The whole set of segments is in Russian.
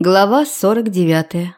Глава 49.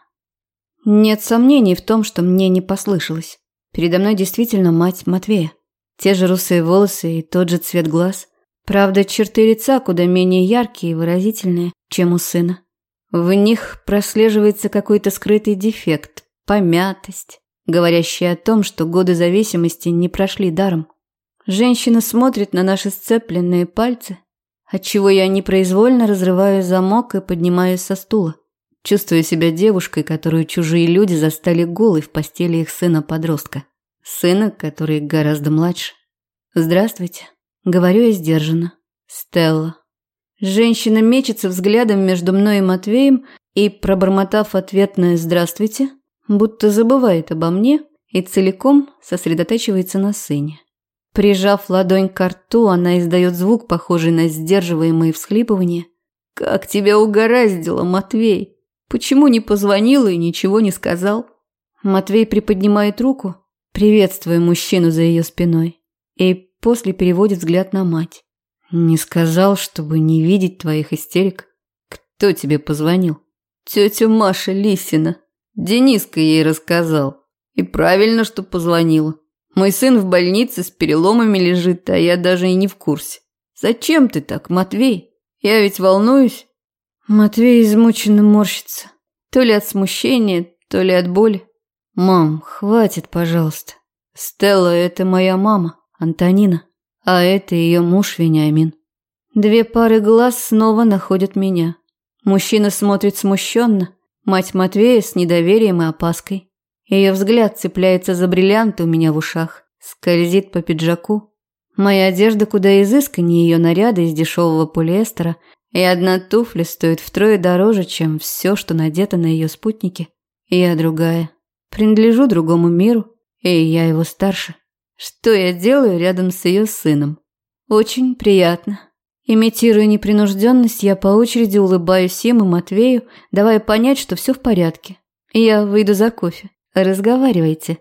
Нет сомнений в том, что мне не послышалось. Передо мной действительно мать Матвея. Те же русые волосы и тот же цвет глаз. Правда, черты лица куда менее яркие и выразительные, чем у сына. В них прослеживается какой-то скрытый дефект, помятость, говорящая о том, что годы зависимости не прошли даром. Женщина смотрит на наши сцепленные пальцы, отчего я непроизвольно разрываю замок и поднимаюсь со стула. Чувствую себя девушкой, которую чужие люди застали голой в постели их сына-подростка. Сына, который гораздо младше. «Здравствуйте», — говорю я сдержанно. «Стелла». Женщина мечется взглядом между мной и Матвеем и, пробормотав ответное «здравствуйте», будто забывает обо мне и целиком сосредотачивается на сыне. Прижав ладонь к рту, она издает звук, похожий на сдерживаемые всхлипывания. «Как тебя угораздило, Матвей! Почему не позвонил и ничего не сказал?» Матвей приподнимает руку, приветствуя мужчину за ее спиной, и после переводит взгляд на мать. «Не сказал, чтобы не видеть твоих истерик. Кто тебе позвонил?» «Тетя Маша Лисина. Дениска ей рассказал. И правильно, что позвонила. Мой сын в больнице с переломами лежит, а я даже и не в курсе. Зачем ты так, Матвей? Я ведь волнуюсь». Матвей измученно морщится. То ли от смущения, то ли от боли. «Мам, хватит, пожалуйста. Стелла – это моя мама, Антонина, а это ее муж Вениамин». Две пары глаз снова находят меня. Мужчина смотрит смущенно, мать Матвея с недоверием и опаской. Ее взгляд цепляется за бриллианты у меня в ушах, скользит по пиджаку. Моя одежда куда изысканнее ее наряда из дешевого полиэстера, и одна туфля стоит втрое дороже, чем все, что надето на ее спутнике. Я другая. Принадлежу другому миру, и я его старше. Что я делаю рядом с ее сыном? Очень приятно. Имитируя непринужденность, я по очереди улыбаюсь им и Матвею, давая понять, что все в порядке. Я выйду за кофе. Разговаривайте.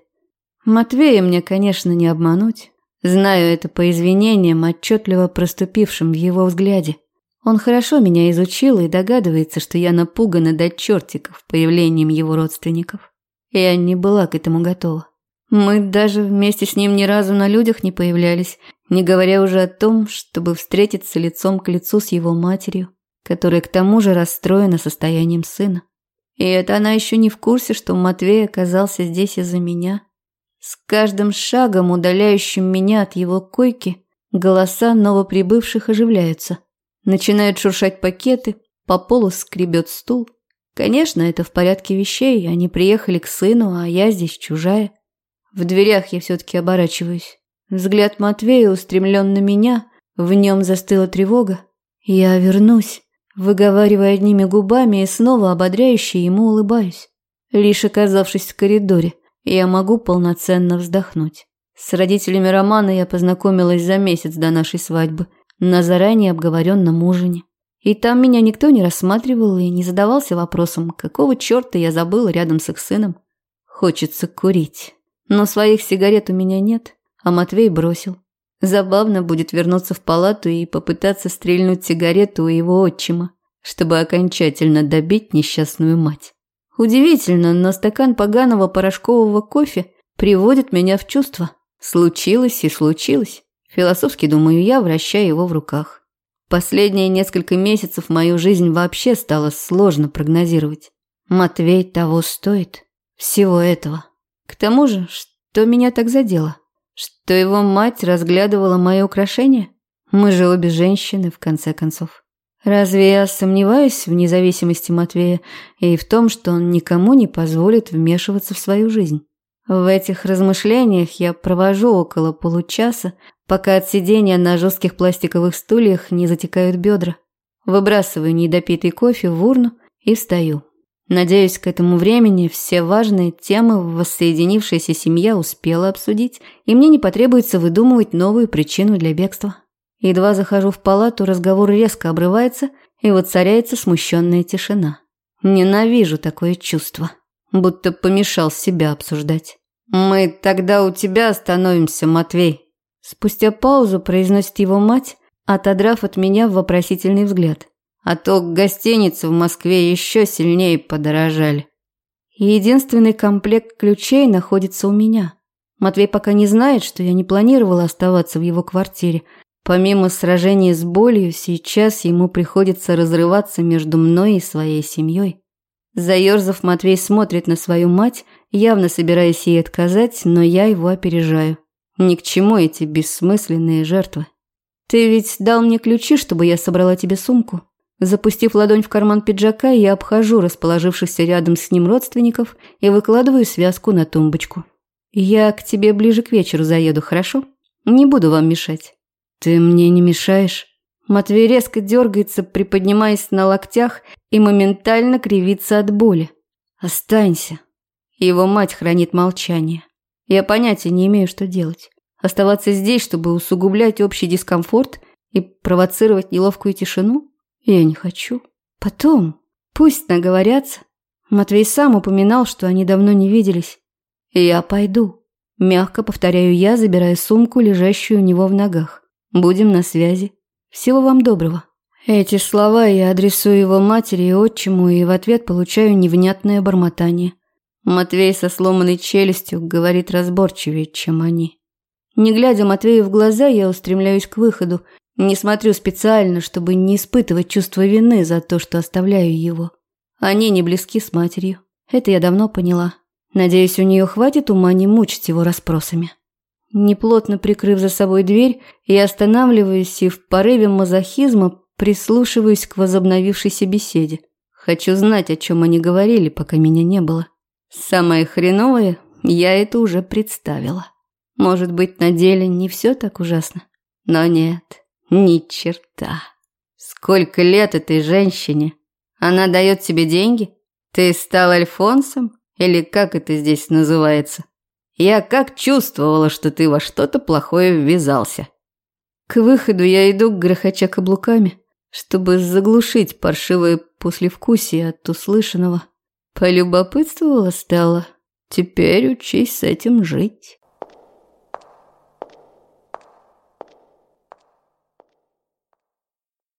Матвея мне, конечно, не обмануть. Знаю это по извинениям, отчетливо проступившим в его взгляде. Он хорошо меня изучил и догадывается, что я напугана до чертиков появлением его родственников. Я не была к этому готова. Мы даже вместе с ним ни разу на людях не появлялись, не говоря уже о том, чтобы встретиться лицом к лицу с его матерью, которая к тому же расстроена состоянием сына. И это она еще не в курсе, что Матвей оказался здесь из-за меня. С каждым шагом, удаляющим меня от его койки, голоса новоприбывших оживляются. Начинают шуршать пакеты, по полу скребет стул. Конечно, это в порядке вещей, они приехали к сыну, а я здесь чужая. В дверях я все-таки оборачиваюсь. Взгляд Матвея устремлен на меня, в нем застыла тревога. Я вернусь. Выговаривая одними губами и снова ободряюще ему улыбаюсь. Лишь оказавшись в коридоре, я могу полноценно вздохнуть. С родителями Романа я познакомилась за месяц до нашей свадьбы, на заранее обговоренном ужине. И там меня никто не рассматривал и не задавался вопросом, какого черта я забыла рядом с их сыном. Хочется курить. Но своих сигарет у меня нет, а Матвей бросил. Забавно будет вернуться в палату и попытаться стрельнуть сигарету у его отчима, чтобы окончательно добить несчастную мать. Удивительно, но стакан поганого порошкового кофе приводит меня в чувство. Случилось и случилось. Философски думаю я, вращая его в руках. Последние несколько месяцев мою жизнь вообще стало сложно прогнозировать. Матвей того стоит. Всего этого. К тому же, что меня так задело? Что его мать разглядывала мои украшения? Мы же обе женщины, в конце концов. Разве я сомневаюсь в независимости Матвея и в том, что он никому не позволит вмешиваться в свою жизнь? В этих размышлениях я провожу около получаса, пока от сидения на жестких пластиковых стульях не затекают бедра. Выбрасываю недопитый кофе в урну и встаю. Надеюсь, к этому времени все важные темы воссоединившаяся семья успела обсудить, и мне не потребуется выдумывать новую причину для бегства. Едва захожу в палату, разговор резко обрывается, и воцаряется смущенная тишина. Ненавижу такое чувство, будто помешал себя обсуждать. «Мы тогда у тебя остановимся, Матвей». Спустя паузу произносит его мать, отодрав от меня вопросительный взгляд. А то гостиницы в Москве еще сильнее подорожали. И единственный комплект ключей находится у меня. Матвей пока не знает, что я не планировала оставаться в его квартире. Помимо сражения с болью, сейчас ему приходится разрываться между мной и своей семьей. Заерзав, Матвей смотрит на свою мать, явно собираясь ей отказать, но я его опережаю. Ни к чему эти бессмысленные жертвы. «Ты ведь дал мне ключи, чтобы я собрала тебе сумку?» Запустив ладонь в карман пиджака, я обхожу расположившихся рядом с ним родственников и выкладываю связку на тумбочку. «Я к тебе ближе к вечеру заеду, хорошо? Не буду вам мешать». «Ты мне не мешаешь?» Матвей резко дергается, приподнимаясь на локтях и моментально кривится от боли. «Останься». Его мать хранит молчание. Я понятия не имею, что делать. Оставаться здесь, чтобы усугублять общий дискомфорт и провоцировать неловкую тишину? Я не хочу. Потом, пусть наговорятся. Матвей сам упоминал, что они давно не виделись. Я пойду. Мягко повторяю я, забирая сумку, лежащую у него в ногах. Будем на связи. Всего вам доброго. Эти слова я адресую его матери и отчиму, и в ответ получаю невнятное бормотание. Матвей со сломанной челюстью говорит разборчивее, чем они. Не глядя Матвею в глаза, я устремляюсь к выходу. Не смотрю специально, чтобы не испытывать чувство вины за то, что оставляю его. Они не близки с матерью. Это я давно поняла. Надеюсь, у нее хватит ума не мучить его расспросами. Неплотно прикрыв за собой дверь, я останавливаюсь и в порыве мазохизма прислушиваюсь к возобновившейся беседе. Хочу знать, о чем они говорили, пока меня не было. Самое хреновое, я это уже представила. Может быть, на деле не все так ужасно. Но нет, ни черта. Сколько лет этой женщине? Она дает тебе деньги? Ты стал альфонсом? Или как это здесь называется? Я как чувствовала, что ты во что-то плохое ввязался. К выходу я иду, грохоча каблуками, чтобы заглушить паршивое послевкусие от услышанного. Полюбопытствовала Стелла. Теперь учись с этим жить.